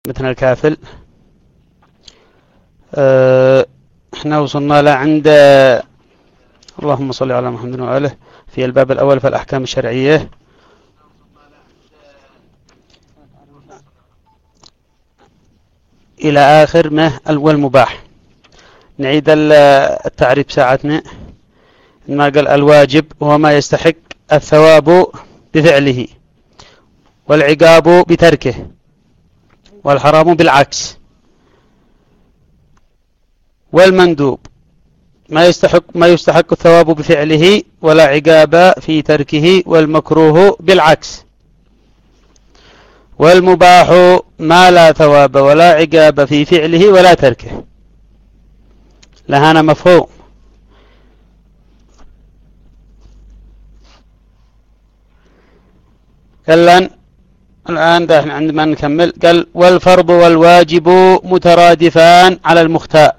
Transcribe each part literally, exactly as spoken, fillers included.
مثل الكافل. اه احنا وصلنا لعند اللهم صل على محمد وآله في الباب الأول في الأحكام الشرعية. إلى آخر ما والمباح. نعيد التعريف ساعتنا. ما قال الواجب هو ما يستحق الثواب بفعله والعقاب بتركه والحرام بالعكس، والمندوب ما يستحق ما يستحق الثواب بفعله ولا عقاب في تركه، والمكروه بالعكس، والمباح ما لا ثواب ولا عقاب في فعله ولا تركه. لهنا مفهوم. قال الآن ده عندما نكمل قال والفرض والواجب مترادفان على المختار،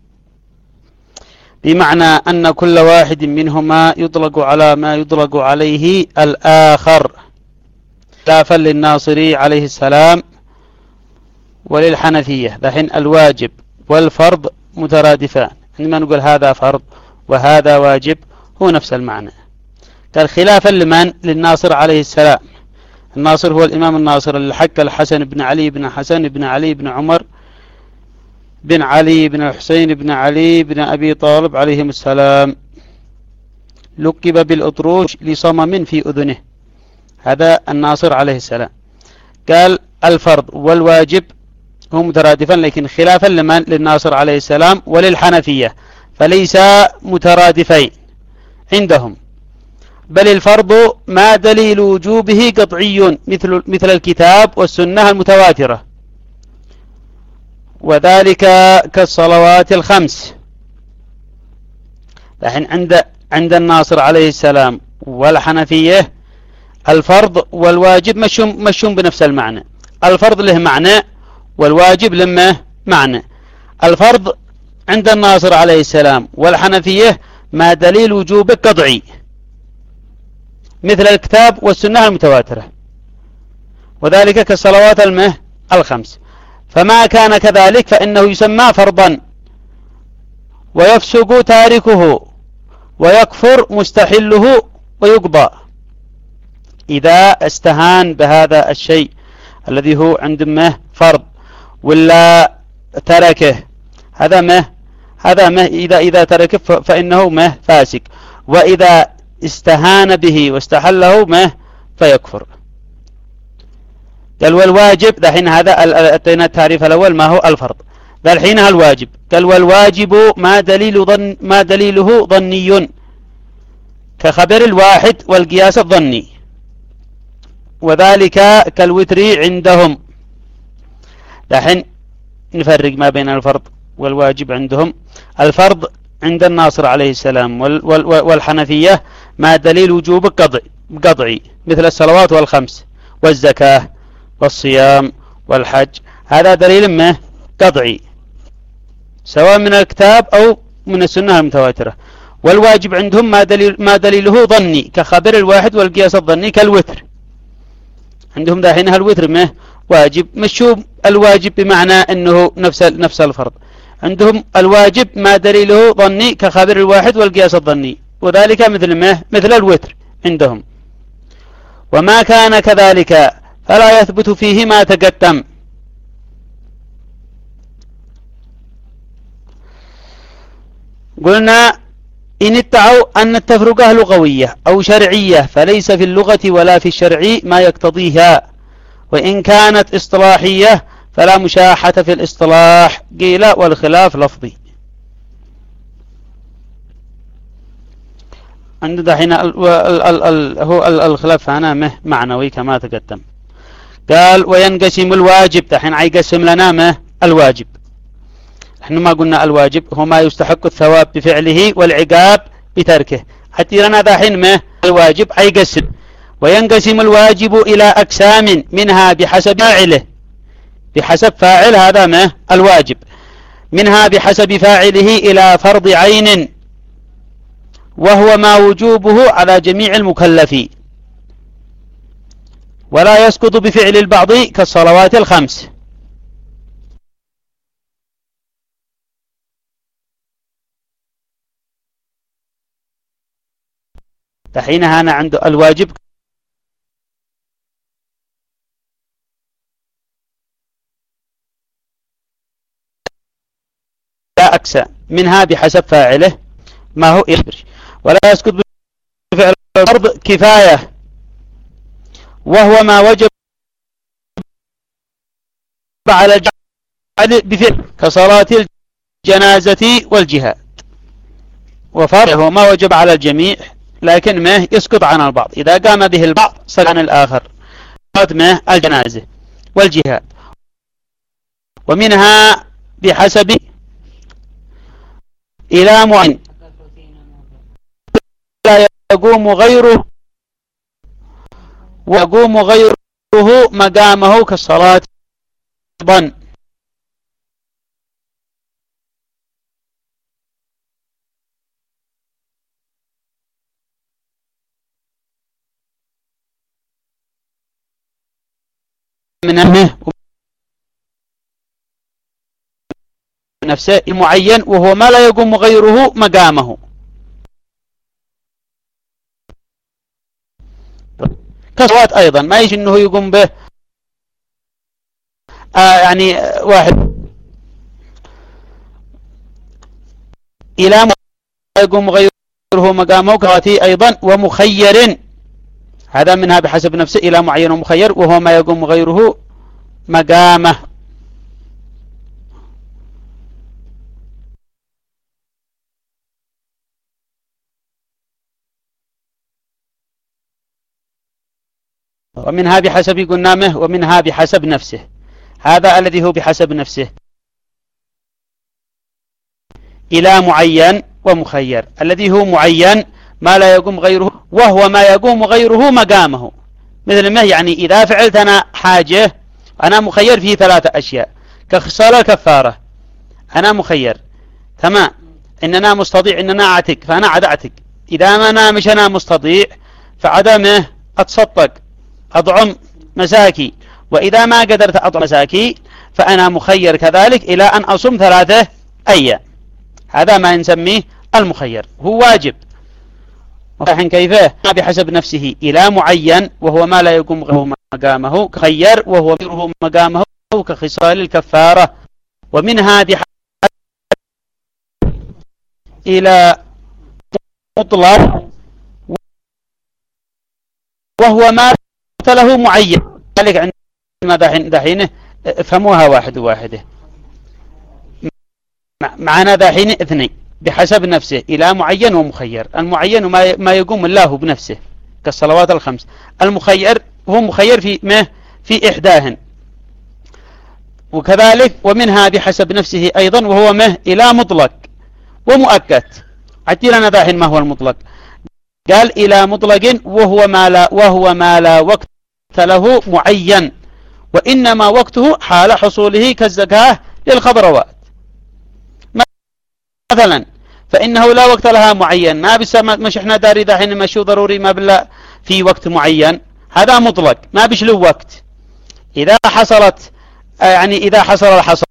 بمعنى أن كل واحد منهما يطلق على ما يطلق عليه الآخر، خلافا للناصري عليه السلام وللحنفية. دحين الواجب والفرض مترادفان، عندما نقول هذا فرض وهذا واجب هو نفس المعنى. قال خلافا لمن؟ للناصر عليه السلام. الناصر هو الإمام الناصر اللي حكى الحسن بن علي بن حسن بن علي بن عمر بن علي بن الحسين بن علي بن أبي طالب عليهم السلام، لقب بالأطروش لصمم في أذنه. هذا الناصر عليه السلام. قال الفرض والواجب هم مترادفان، لكن خلافا لمن؟ للناصر عليه السلام وللحنفية، فليس مترادفين عندهم، بل الفرض ما دليل وجوبه قطعي مثل مثل الكتاب والسنة المتواترة، وذلك كالصلوات الخمس. لكن عند عند الناصر عليه السلام والحنفية الفرض والواجب مشون مشون بنفس المعنى. الفرض له معنى والواجب له معنى. الفرض عند الناصر عليه السلام والحنفية ما دليل وجوبه قطعي مثل الكتاب والسنة المتواترة، وذلك كالصلوات المه الخمس. فما كان كذلك فإنه يسمى فرضا، ويفسق تاركه ويكفر مستحله ويقضى إذا استهان بهذا الشيء الذي هو عند مه فرض ولا تركه. هذا مه هذا مه إذا إذا تركه فإنه مه فاسق، وإذا استهان به واستحله ما فيكفر. قال والواجب دحين هذا أتينا التعريف الأول ما هو الفرض. قال حينها الواجب. قال والواجب ما دليل ظن ما دليله ظني كخبر الواحد والقياس الظني، وذلك كالوتر عندهم. دحين نفرق ما بين الفرض والواجب عندهم. الفرض عند الناصر عليه السلام والحنفية ما دليل وجوب قطعي قطعي مثل الصلوات والخمس والزكاة والصيام والحج، هذا دليل ما قطعي سواء من الكتاب أو من السنة المتواترة. والواجب عندهم ما دليل ما دليله ظني كخبر الواحد والقياس الظني كالوتر. عندهم دحين الوتر ما واجب، مشوا الواجب بمعنى أنه نفس نفس الفرض. عندهم الواجب ما دليله ظني كخبر الواحد والقياس الظني، وذلك مثل ما مثل الوتر عندهم. وما كان كذلك فلا يثبت فيه ما تقدم. قلنا إن ادعوا أن التفرقة لغوية أو شرعية فليس في اللغة ولا في الشرع ما يقتضيها، وإن كانت اصطلاحية فلا مشاحة في الاصطلاح. قيل والخلاف لفظي. عند دحين هو الخلاف هنا معنوي كما تقدم. قال وينقسم الواجب. دحين عيقسم لنا ما الواجب. نحن ما قلنا الواجب هو ما يستحق الثواب بفعله والعقاب بتركه. حتى لنا دحين ما الواجب عيقسم. وينقسم الواجب إلى أقسام منها بحسب فاعله، بحسب فاعل هذا ما الواجب، منها بحسب فاعله إلى فرض عين، وهو ما وجوبه على جميع المكلفين، ولا يسقط بفعل البعض كالصلوات الخمس. دحين هنا عنده الواجب لا أكسى منها بحسب فاعله ما هو يخبر، ولا يسقط بفعل الفرض كفاية وهو ما وجب على الجعل بفعل كصلاة الجنازة والجهاد، وفرض هو ما وجب على الجميع لكن ما يسقط عن البعض، إذا قام به البعض سقط عن الآخر، ما الجنازة والجهاد. ومنها بحسب إلى معين لا يقوم غيره ويقوم غيره مقامه كالصلاة ظن. من أمه نفسه المعين وهو ما لا يقوم غيره مقامه كالصلاة أيضا ما يجي أنه يقوم به آه يعني واحد إلى ما يقوم غيره مقامه كالصلاة أيضا ومخير، هذا منها بحسب نفسه إلى معين ومخير وهو ما يقوم غيره مقامه. ومنها بحسب قلنامه ومنها بحسب نفسه، هذا الذي هو بحسب نفسه إلى معين ومخير، الذي هو معين ما لا يقوم غيره وهو ما يقوم غيره مقامه، مثل ما يعني إذا فعلت أنا حاجة أنا مخير في ثلاثة أشياء كخصال الكفارة، أنا مخير تمام إن أنا مستطيع إن أنا أعتق فأنا عاد أعتق، إذا ما أنا مش أنا مستطيع فعدمه أتصدق أطعم مساكي، وإذا ما قدرت أطعم مساكي فأنا مخير كذلك إلى أن أصوم ثلاثة أيام، هذا ما نسميه المخير، هو واجب. وحين كيفه بحسب نفسه إلى معين وهو ما لا يقوم غيره مقامه خير وهو غيره مقامه كخصال الكفارة. ومنها بحسب إلى مطلق وهو ما له معين، ذلك عندما دحين دحين افهموها واحد واحدة معنا دحين اثنين بحسب نفسه إلى معين ومخير، المعين ما يقوم الله بنفسه كالصلوات الخمس، المخير هو مخير في ما في إحداهن، وكذلك ومنها بحسب نفسه أيضا وهو ما إلى مطلق ومؤكد. عدي لنا دحين ما هو المطلق، قال إلى مطلق وهو ما لا وهو ما لا وقت له معين وإنما وقته حال حصوله كالزكاة للخضروات مثلا، فإنه لا وقت لها معين، ما بس مش احنا داري دحين مشو ضروري ما بلا في وقت معين، هذا مطلق ما بش له وقت. إذا حصلت يعني إذا حصل الحصاد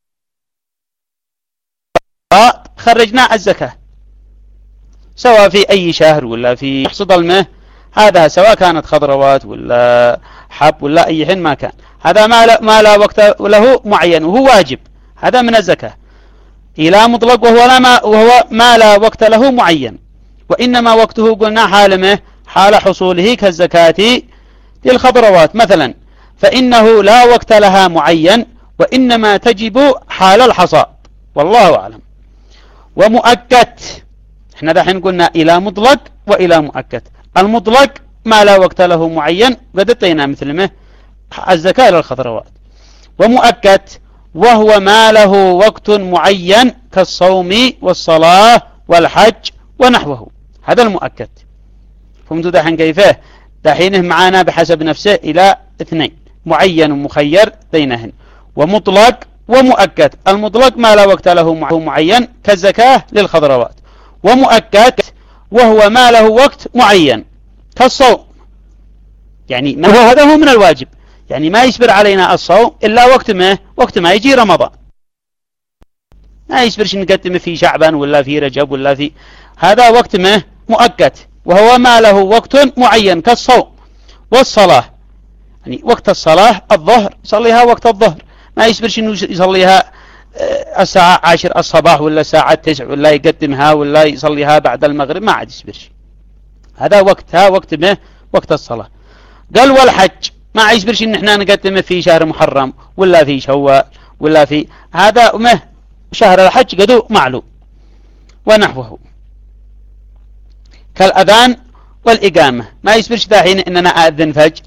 خرجنا الزكاة سواء في أي شهر ولا في حصد الماء، هذا سواء كانت خضروات ولا حب ولا أي حين ما كان، هذا ما لا, ما لا وقت له معين وهو واجب، هذا من الزكاة. إلى مطلق وهو, لا ما, وهو ما لا وقت له معين وإنما وقته قلنا حال حال حصوله كالزكاة للخضروات مثلا، فإنه لا وقت لها معين وإنما تجب حال الحصاد والله أعلم. ومؤكد احنا دحين قلنا إلى مطلق وإلى مؤكد، المطلق ما لا وقت له معين قد اتينا مثل ما الزكاة للخضروات، ومؤكد وهو ما له وقت معين كالصوم والصلاة والحج ونحوه، هذا المؤكد. فهمتوا دحين كيفه؟ دحينه معانا بحسب نفسه إلى اثنين معين ومخير بينهن، ومطلق ومؤكد. المطلق ما لا وقت له معين كالزكاة للخضروات، ومؤكد وهو ما له وقت معين كالصوم، يعني ما هو هذا هو من الواجب، يعني ما يصبر علينا الصوم إلا وقت ما وقت ما يجي رمضان، ما يصبرش نقدم في شعبان ولا في رجب ولا في، هذا وقت ما مؤكد وهو ما له وقت معين كالصوم والصلاة. يعني وقت الصلاة الظهر يصليها وقت الظهر، ما يسبرش انه يصليها الساعة عشر الصباح ولا الساعة تسع ولا يقدمها ولا يصليها بعد المغرب، ما عاد يسبرش، هذا وقتها وقت ما وقت الصلاة. قال والحج ما يسبرش ان احنا نقدمه في شهر محرم ولا في شوال ولا في هذا ما شهر الحج قدو معلوم ونحوه كالأذان والإقامة، ما يسبرش ذا حين اننا أذن فجر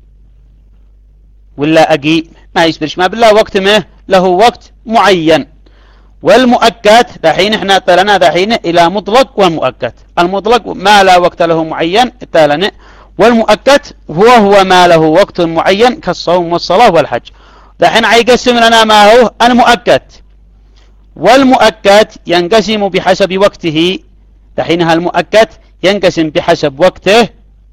ولا أقيم، ما يسبرش، ما بالله وقت ما له وقت معين. والمؤكد دحين احنا طلعنا دحين الى مطلق والمؤكد. المطلق ما لا وقت له معين طلعنا، والمؤكد هو هو ما له وقت معين كالصوم والصلاة والحج. دحين يقسم لنا ما هو المؤكد، والمؤكد ينقسم بحسب وقته. دحين المؤكد ينقسم بحسب وقته،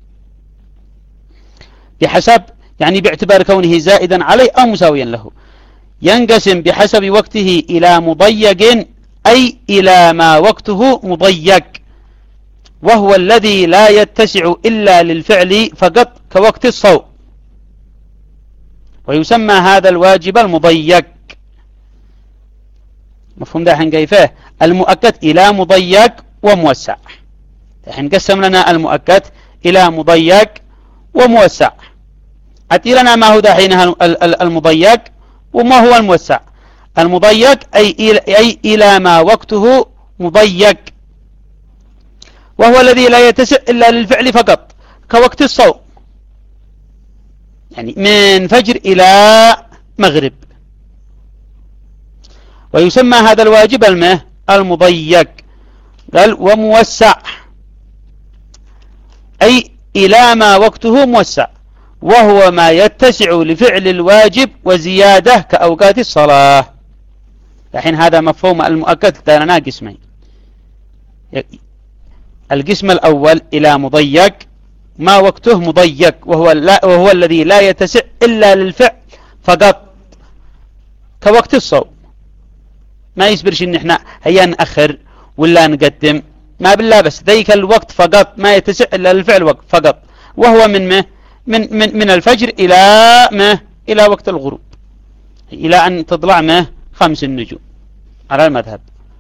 بحسب يعني باعتبار كونه زائدا عليه أو مساويا له. ينقسم بحسب وقته إلى مضيق أي إلى ما وقته مضيق، وهو الذي لا يتسع إلا للفعل فقط كوقت الصوم، ويسمى هذا الواجب المضيق. مفهوم دحين كيفه؟ المؤكد إلى مضيق وموسع. دحين قسم لنا المؤكد إلى مضيق وموسع. أتي لنا ما هو دحين المضيق وما هو الموسع. المضيق أي إلى, أي إلى ما وقته مضيق، وهو الذي لا يتسع إلا للفعل فقط كوقت الصوم، يعني من فجر إلى مغرب. ويسمى هذا الواجب المه المضيق. قال وموسع أي إلى ما وقته موسع، وهو ما يتسع لفعل الواجب وزيادة كأوقات الصلاة. الحين هذا مفهوم المؤكد لنا قسمين. القسم الأول إلى مضيق ما وقته مضيق، وهو, لا وهو الذي لا يتسع إلا للفعل فقط كوقت الصوم. ما يسبرش إن إحنا هيا نأخر ولا نقدم، ما بالله، بس ذيك الوقت فقط ما يتسع إلا للفعل فقط، وهو من ما من من من الفجر إلى ما إلى وقت الغروب، إلى أن تطلع ما خمس النجوم على المذهب.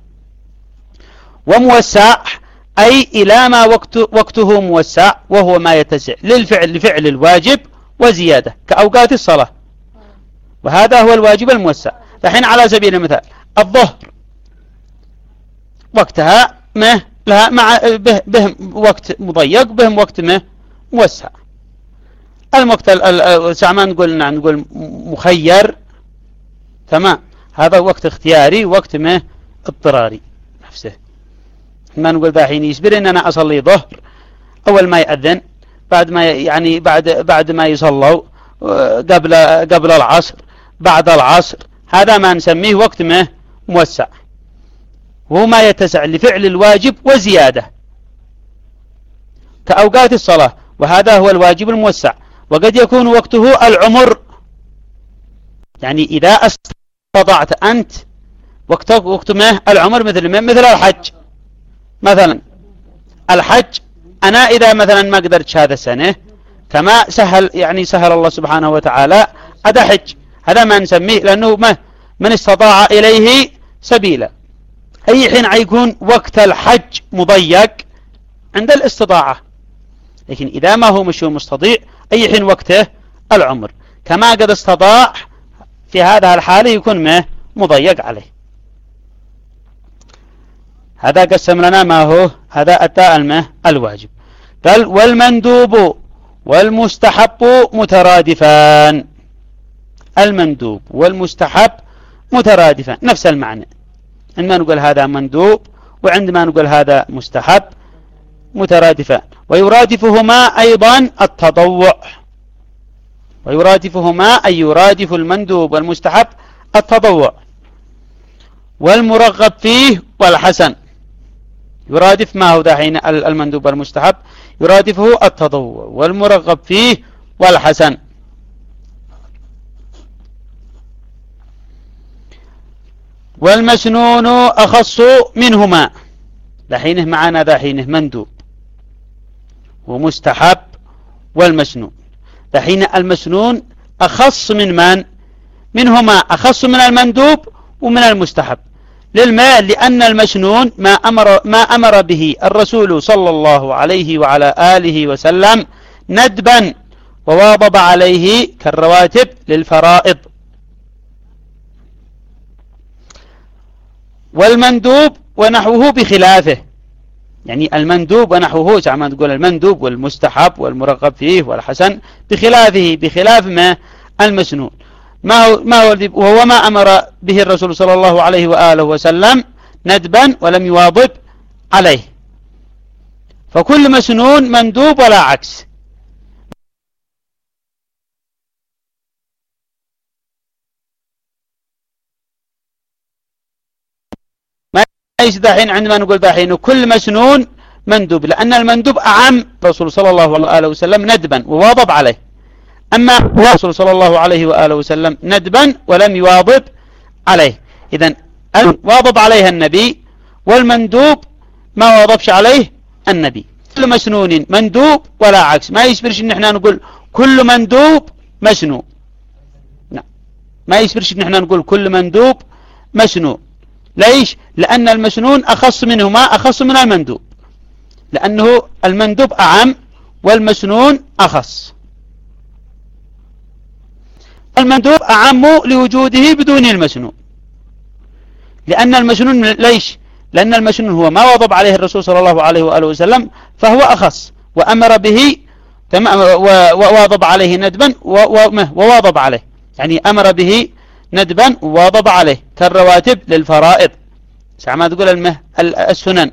وموسع أي إلى ما وقت وقته موسع، وهو ما يتسع للفعل لفعل الواجب وزيادة كأوقات الصلاة، وهذا هو الواجب الموسع. الحين على سبيل المثال الظهر وقتها ما لها مع به, به وقت مضيق، بهم وقت ما موسع. الوقت الساعة نقول نقول مخير، تمام، هذا وقت اختياري، وقت ما اضطراري نفسه. ما نقول ذا حين يسبر ان انا اصلي ظهر اول ما يأذن، بعد ما يعني بعد بعد ما يصلوا قبل قبل العصر، بعد العصر، هذا ما نسميه وقت ما موسع، وهو ما يتسع لفعل الواجب وزيادة كأوقات الصلاة، وهذا هو الواجب الموسع. وقد يكون وقته العمر، يعني إذا استطعت أنت وقت وقت ما العمر، مثل ما مثل الحج مثلا. الحج أنا إذا مثلا ما قدرت هذا السنة، كما سهل يعني سهل الله سبحانه وتعالى هذا حج، هذا ما نسميه لأنه ما من استطاع إليه سبيلا. أي حين يكون وقت الحج مضيق عند الاستطاعة، لكن إذا ما هو مش مستطيع أي حين وقته العمر، كما قد استطاع في هذا الحال يكون ما مضيق عليه. هذا قسم لنا ما هو هذا أتى المه الواجب. قال والمندوب والمستحب مترادفان. المندوب والمستحب مترادفان نفس المعنى، عندما نقول هذا مندوب وعندما نقول هذا مستحب مترادفان. ويرادفهما أيضا التطوع، ويرادفهما أي يرادف المندوب والمستحب التطوع. والمرغب فيه والحسن، يرادف ما هو دحين المندوب والمستحب، يرادفه التطوع والمرغب فيه والحسن. والمسنون أخص منهما، دحينه معنا دحينه مندوب ومستحب والمسنون. دحين المسنون أخص من من؟ منهما أخص من المندوب ومن المستحب. للماء لأن المسنون ما أمر, ما أمر به الرسول صلى الله عليه وعلى آله وسلم ندبا وواظب عليه كالرواتب للفرائض. والمندوب ونحوه بخلافه، يعني المندوب ونحوه زي ما تقول المندوب والمستحب والمرغب فيه والحسن بخلافه، بخلاف ما المسنون. ما هو ما هو وهو ما أمر به الرسول صلى الله عليه وآله وسلم ندبا ولم يواظب عليه. فكل مسنون مندوب ولا عكس. ما ليس دحين عندما نقول دحين كل مسنون مندوب، لأن المندوب أعم الرسول صلى الله عليه وآله وسلم ندبا وواظب عليه. أما الرسول صلى الله عليه وآله وسلم ندبا ولم يواظب عليه. إذن واظب عليها النبي، والمندوب ما واظبش عليه النبي. كل مسنون مندوب ولا عكس. ما يسبرش ان احنا نقول كل مندوب مسنون، لا ما يسبرش ان احنا نقول كل مندوب مسنون. ليش؟ لأن المسنون أخص منهما أخص من المندوب، لأنه المندوب أعم والمسنون أخص. المندوب أعم لوجوده بدون المسنون، لأن المسنون ليش؟ لأن المسنون هو ما واظب عليه الرسول صلى الله عليه وآله وسلم فهو أخص، وأمر به وواظب عليه ندبا وواظب عليه، يعني أمر به ندبا وواظب عليه كالرواتب للفرائض ما تقول المه السنن.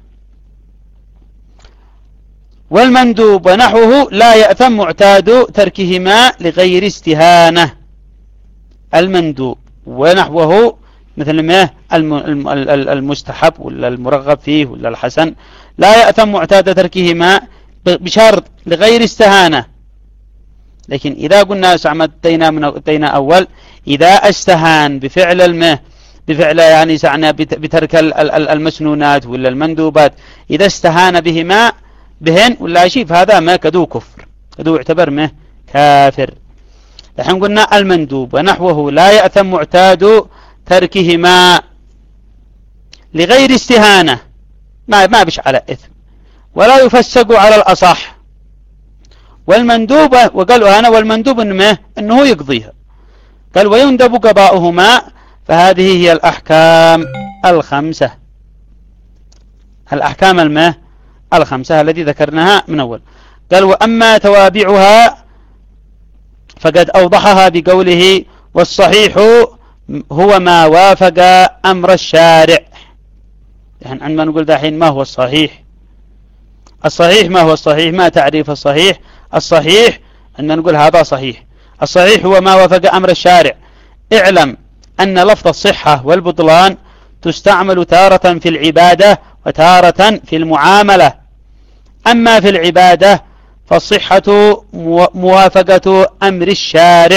والمندوب ونحوه لا يأثم معتاد تركهما لغير استهانة. المندوب ونحوه مثل ما المستحب ولا المرغب فيه ولا الحسن لا يأثم معتاد تركهما بشرط لغير استهانة. لكن إذا قلنا سعمتنا من أتينا أول إذا استهان بفعل المه بفعل يعني سعنا بترك المسنونات ولا المندوبات، إذا استهان بهما بهن ولا شيء فهذا ما كدو كفر، كدو يعتبر ما كافر. نحن قلنا المندوب ونحوه لا يأثم معتاد تركهما لغير استهانة، ما ما بش على إثم ولا يفسق على الأصح. والمندوب وقالوا أنا والمندوب إنه إنه يقضيها، قال ويندب قضاؤهما. فهذه هي الأحكام الخمسة، الأحكام الماء الخمسة التي ذكرناها من أول. قال وأما توابعها فقد أوضحها بقوله والصحيح هو ما وافق أمر الشارع. يعني عندما نقول دحين ما هو الصحيح؟ الصحيح ما هو الصحيح؟ ما تعريف الصحيح؟ الصحيح أن نقول هذا صحيح. الصحيح هو ما وافق أمر الشارع. اعلم أن لفظ الصحة والبطلان تستعمل تارة في العبادة وتارة في المعاملة. أما في العبادة فالصحة موافقة أمر الشارع.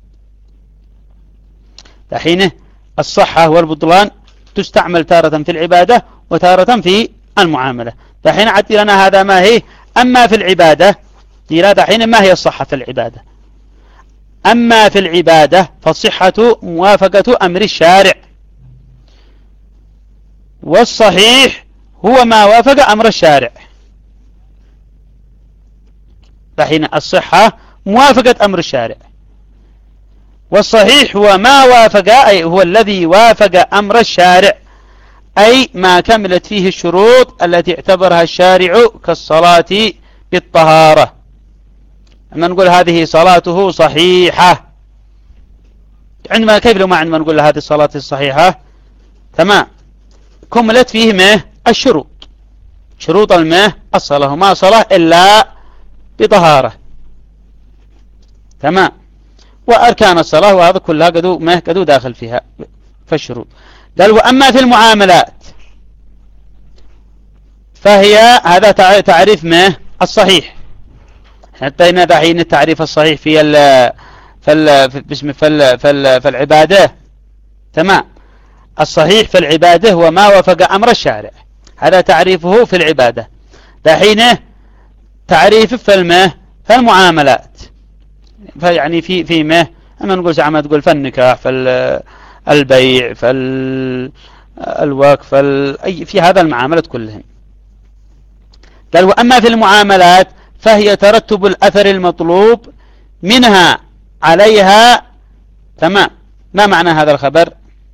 دحين الصحة والبطلان تستعمل تارة في العبادة وتارة في المعاملة. دحين عدي لنا هذا ما هي. أما في العبادة ديلا دحين ما هي الصحة في العبادة؟ أما في العبادة فالصحة موافقة أمر الشارع، والصحيح هو ما وافق أمر الشارع. دحين الصحة موافقة أمر الشارع، والصحيح هو ما وافق أي هو الذي وافق أمر الشارع، أي ما كملت فيه الشروط التي اعتبرها الشارع كالصلاة بالطهارة. أما نقول هذه صلاته صحيحة، عندما كيف لو ما عندما نقول هذه الصلاة الصحيحة تمام كملت فيه ما الشروط، شروط الماء الصلاة ما صلاة إلا بطهارة تمام، وأركان الصلاة وهذا كلها قدو ما قدو داخل فيها في الشروط. قال وأما في المعاملات فهي هذا تعريف ما الصحيح. حتى هنا دحين التعريف الصحيح في ال في ال باسم في ال في, ال في العبادة تمام. الصحيح في العبادة هو ما وافق أمر الشارع، هذا تعريفه في العبادة. دحين تعريف فالمه فالمعاملات، فيعني في في مه أما نقول زعما تقول فالنكاح فالبيع فالوقف فال في هذا المعاملات كلهم. قال وأما في المعاملات فهي ترتب الأثر المطلوب منها عليها. تمام. ما معنى هذا الخبر؟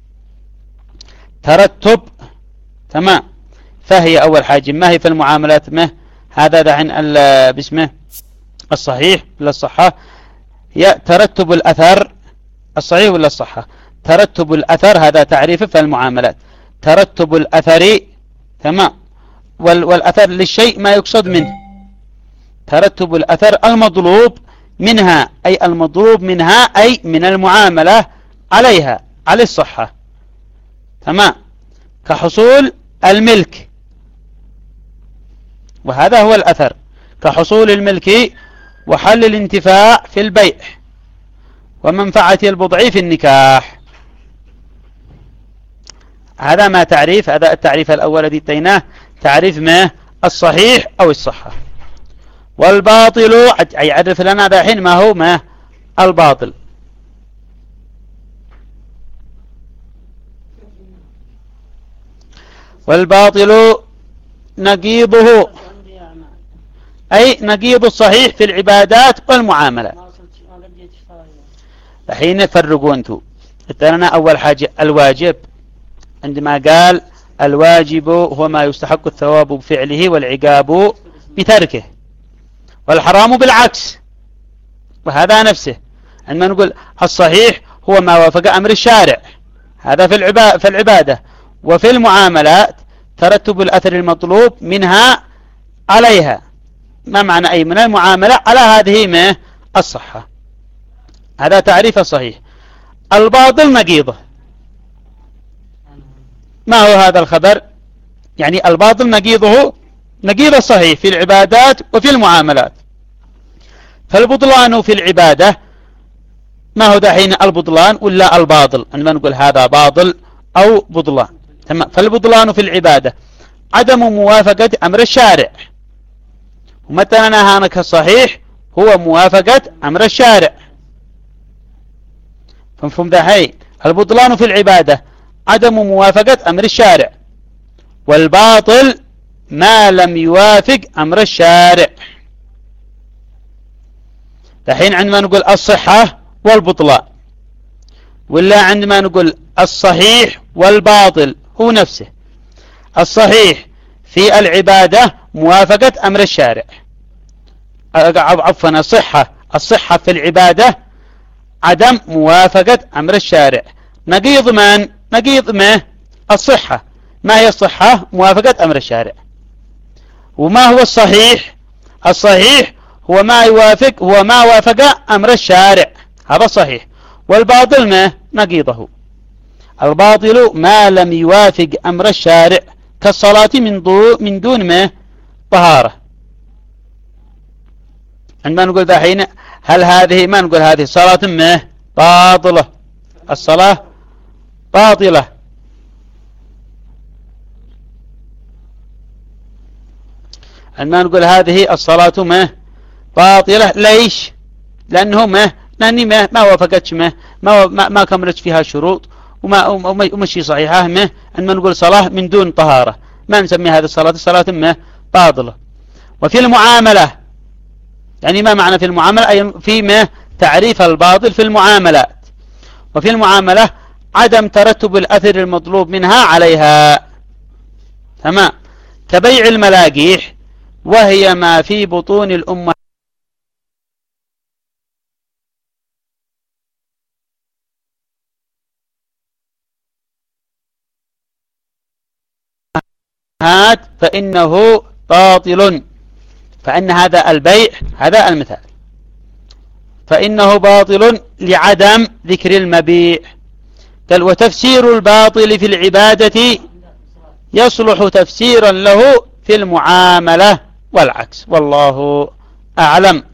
ترتب. تمام. فهي أول حاجة ما هي في المعاملات ما هذا دحين باسمه الصحيح ولا الصحة؟ هي ترتب الأثر الصحيح ولا الصحة؟ ترتب الأثر هذا تعريفه في المعاملات. ترتب الأثر. تمام. والأثر للشيء ما يقصد منه. ترتب الأثر المطلوب منها أي المطلوب منها أي من المعاملة عليها على الصحة. تمام. كحصول الملك، وهذا هو الأثر، كحصول الملك وحل الانتفاع في البيع ومنفعة البضع في النكاح. هذا ما تعريف، هذا التعريف الأول الذي اتيناه تعريف ما الصحيح أو الصحة. والباطل أي عرف لنا دحين ما هو ما الباطل. الباطل نقيضه أي نقيض الصحيح في العبادات والمعاملات. الحين فرقوا أنتم. لنا أول حاجة الواجب، عندما قال الواجب هو ما يستحق الثواب بفعله والعقاب بتركه، والحرام بالعكس، وهذا نفسه. عندما نقول الصحيح هو ما وافق أمر الشارع، هذا في في العبادة. وفي المعاملات ترتب الأثر المطلوب منها عليها. ما معنى أي من المعاملة على هذه ما الصحة؟ هذا تعريف الصحيح. الباطل نقيضه. ما هو هذا الخبر؟ يعني الباطل نقيضه نقيض الصحيح في العبادات وفي المعاملات. فالبطلان في العبادة ما هو دحين البطلان ولا الباطل؟ عندما نقول هذا باطل أو بطلان. تمام. فالبطلان في العبادة عدم موافقة أمر الشارع، ومتى نهانك الصحيح هو موافقة أمر الشارع. فمفهوم دحين؟ البطلان في العبادة عدم موافقة أمر الشارع، والباطل ما لم يوافق أمر الشارع. دحين عندما نقول الصحة والبطلان، ولا عندما نقول الصحيح والباطل هو نفسه. الصحيح في العبادة موافقة أمر الشارع، عفوا الصحة الصحة في العبادة عدم موافقة أمر الشارع. نقيض من؟ نقيض ما الصحة. ما هي الصحة؟ موافقة أمر الشارع. وما هو الصحيح؟ الصحيح هو ما يوافق هو ما وافق أمر الشارع، هذا الصحيح. والباطل ما نقيضه. الباطل ما لم يوافق أمر الشارع، كالصلاة من دون من دون ما طهارة. عندما نقول دحين هل هذه ما نقول هذه صلاة ما باطلة، الصلاة باطلة. عندما نقول هذه الصلاة ما باطلة، ليش؟ لأنه ما لأني ما ما وافقتش ما ما ما, ما كملت فيها شروط وما ومشي صحيحة. ما عندما نقول صلاة من دون طهارة ما نسمي هذه الصلاة الصلاة ما باطلة. وفي المعاملة، يعني ما معنى في المعاملة؟ أي في ما تعريف الباطل في المعاملات. وفي المعاملة عدم ترتب الأثر المطلوب منها عليها. تمام. كبيع الملاقيح، وهي ما في بطون الأمة فإنه باطل. فإن هذا البيع هذا المثال فإنه باطل لعدم ذكر المبيع. قال وتفسير الباطل في العبادة يصلح تفسيرا له في المعاملة والعكس، والله أعلم.